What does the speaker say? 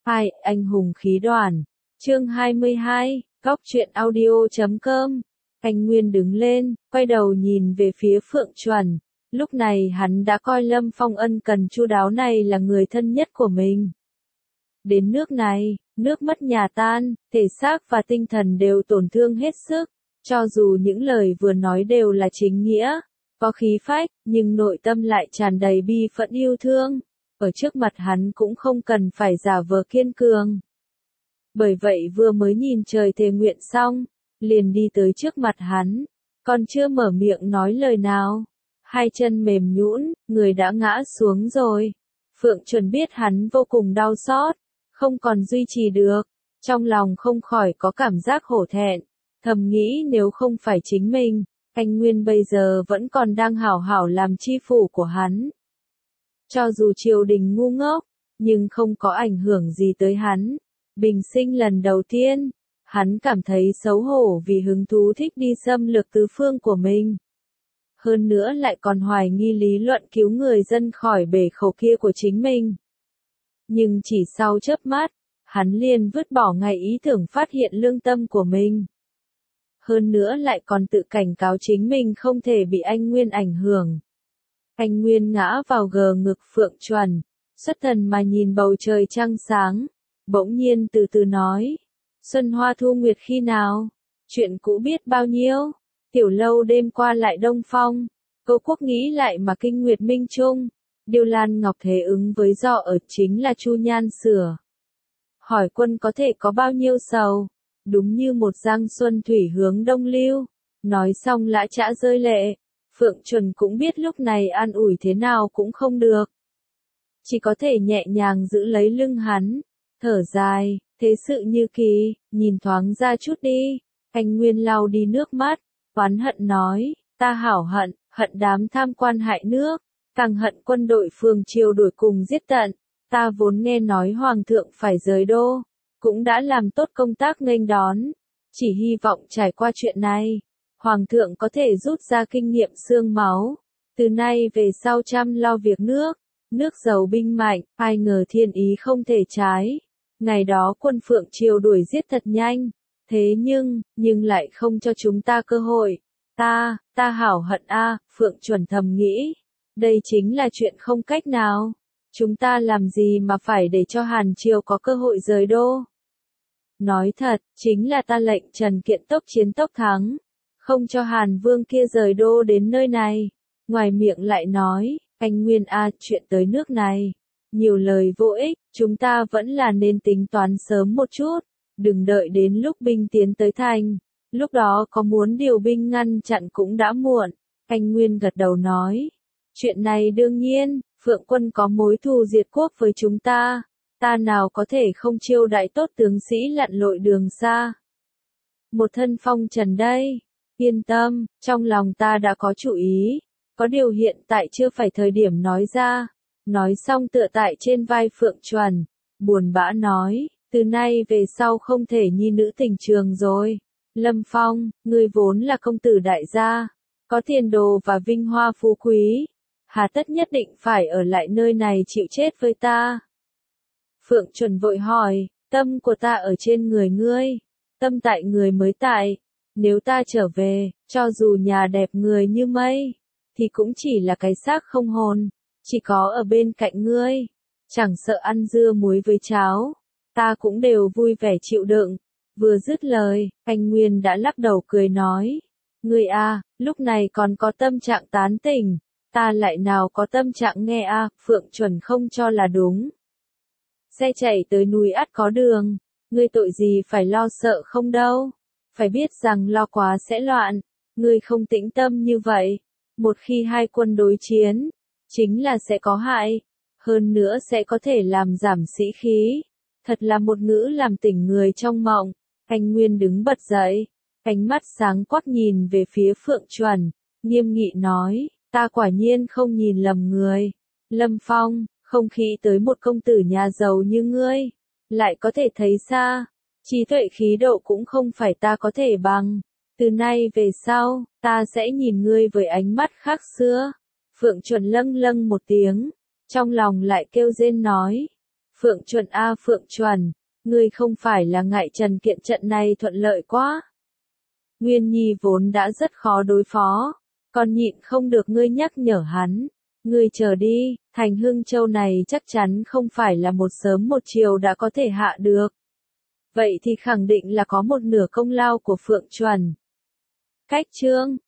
Hai, anh hùng khí đoàn. Chương 22, Góc truyện audio.com. Anh Nguyên đứng lên, quay đầu nhìn về phía Phượng Chuẩn. Lúc này hắn đã coi Lâm Phong ân cần chu đáo này là người thân nhất của mình. Đến nước này, nước mất nhà tan, thể xác và tinh thần đều tổn thương hết sức. Cho dù những lời vừa nói đều là chính nghĩa, có khí phách, nhưng nội tâm lại tràn đầy bi phẫn yêu thương. Ở trước mặt hắn cũng không cần phải giả vờ kiên cường. Bởi vậy vừa mới nhìn trời thề nguyện xong, liền đi tới trước mặt hắn, còn chưa mở miệng nói lời nào. Hai chân mềm nhũn, người đã ngã xuống rồi. Phượng Chuẩn biết hắn vô cùng đau xót, không còn duy trì được. Trong lòng không khỏi có cảm giác hổ thẹn, thầm nghĩ nếu không phải chính mình, anh Nguyên bây giờ vẫn còn đang hảo hảo làm chi phủ của hắn. Cho dù triều đình ngu ngốc, nhưng không có ảnh hưởng gì tới hắn. Bình sinh lần đầu tiên, hắn cảm thấy xấu hổ vì hứng thú thích đi xâm lược tứ phương của mình. Hơn nữa lại còn hoài nghi lý luận cứu người dân khỏi bể khổ kia của chính mình. Nhưng chỉ sau chớp mắt, hắn liền vứt bỏ ngay ý tưởng phát hiện lương tâm của mình. Hơn nữa lại còn tự cảnh cáo chính mình không thể bị anh Nguyên ảnh hưởng. Anh Nguyên ngã vào gờ ngực Phượng Chuẩn, xuất thần mà nhìn bầu trời trăng sáng, bỗng nhiên từ từ nói, xuân hoa thu nguyệt khi nào, chuyện cũ biết bao nhiêu, tiểu lâu đêm qua lại đông phong, câu quốc nghĩ lại mà kinh nguyệt minh trung, điêu lan ngọc thế ứng với do ở chính là chu nhan sửa. Hỏi quân có thể có bao nhiêu sầu, đúng như một giang xuân thủy hướng đông lưu, nói xong lã chã rơi lệ. Phượng Chuẩn cũng biết lúc này an ủi thế nào cũng không được. Chỉ có thể nhẹ nhàng giữ lấy lưng hắn, thở dài, thế sự như kỳ, nhìn thoáng ra chút đi. Anh Nguyên lau đi nước mắt, oán hận nói, ta hảo hận, hận đám tham quan hại nước, càng hận quân đội phương triều đuổi cùng giết tận. Ta vốn nghe nói hoàng thượng phải rời đô, cũng đã làm tốt công tác nghênh đón, chỉ hy vọng trải qua chuyện này, hoàng thượng có thể rút ra kinh nghiệm xương máu, từ nay về sau chăm lo việc nước giàu binh mạnh, ai ngờ thiên ý không thể trái. Ngày đó quân Phượng triều đuổi giết thật nhanh, thế nhưng lại không cho chúng ta cơ hội. Ta hảo hận a, Phượng Chuẩn thầm nghĩ, đây chính là chuyện không cách nào. Chúng ta làm gì mà phải để cho Hàn triều có cơ hội rời đô? Nói thật, chính là ta lệnh Trần Kiện tốc chiến tốc thắng, không cho Hàn Vương kia rời đô đến nơi này. Ngoài miệng lại nói, anh Nguyên a, chuyện tới nước này, nhiều lời vô ích, chúng ta vẫn là nên tính toán sớm một chút, đừng đợi đến lúc binh tiến tới thành, lúc đó có muốn điều binh ngăn chặn cũng đã muộn. Anh Nguyên gật đầu nói, chuyện này đương nhiên, Phượng quân có mối thù diệt quốc với chúng ta nào có thể không chiêu đãi tốt tướng sĩ lặn lội đường xa. Một thân phong trần đây, yên tâm, trong lòng ta đã có chủ ý, có điều hiện tại chưa phải thời điểm nói ra. Nói xong tựa tại trên vai Phượng Chuẩn, buồn bã nói, từ nay về sau không thể nhi nữ tình trường rồi. Lâm Phong, ngươi vốn là công tử đại gia, có tiền đồ và vinh hoa phú quý, hà tất nhất định phải ở lại nơi này chịu chết với ta. Phượng Chuẩn vội hỏi, tâm của ta ở trên người ngươi, tâm tại người mới tại, nếu ta trở về, cho dù nhà đẹp người như mây, thì cũng chỉ là cái xác không hồn, chỉ có ở bên cạnh ngươi, chẳng sợ ăn dưa muối với cháo, ta cũng đều vui vẻ chịu đựng. Vừa dứt lời, anh Nguyên đã lắc đầu cười nói, ngươi a, lúc này còn có tâm trạng tán tỉnh, ta lại nào có tâm trạng nghe a. Phượng Chuẩn không cho là đúng. Xe chạy tới núi ắt có đường, ngươi tội gì phải lo sợ không đâu, phải biết rằng lo quá sẽ loạn, ngươi không tĩnh tâm như vậy, một khi hai quân đối chiến, chính là sẽ có hại, hơn nữa sẽ có thể làm giảm sĩ khí, thật là một ngữ làm tỉnh người trong mộng. Anh Nguyên đứng bật dậy, ánh mắt sáng quắc nhìn về phía Phượng Chuẩn, nghiêm nghị nói, ta quả nhiên không nhìn lầm người. Lâm Phong, không nghĩ tới một công tử nhà giàu như ngươi, lại có thể thấy xa, trí tuệ khí độ cũng không phải ta có thể bằng. Từ nay về sau, ta sẽ nhìn ngươi với ánh mắt khác xưa. Phượng Chuẩn lâng lâng một tiếng, trong lòng lại kêu rên nói, Phượng Chuẩn a Phượng Chuẩn, ngươi không phải là ngại Trần Kiện trận này thuận lợi quá. Nguyên Nhi vốn đã rất khó đối phó, còn nhịn không được ngươi nhắc nhở hắn. Ngươi chờ đi, Thành Hưng Châu này chắc chắn không phải là một sớm một chiều đã có thể hạ được. Vậy thì khẳng định là có một nửa công lao của Phượng Chuẩn. Cách chương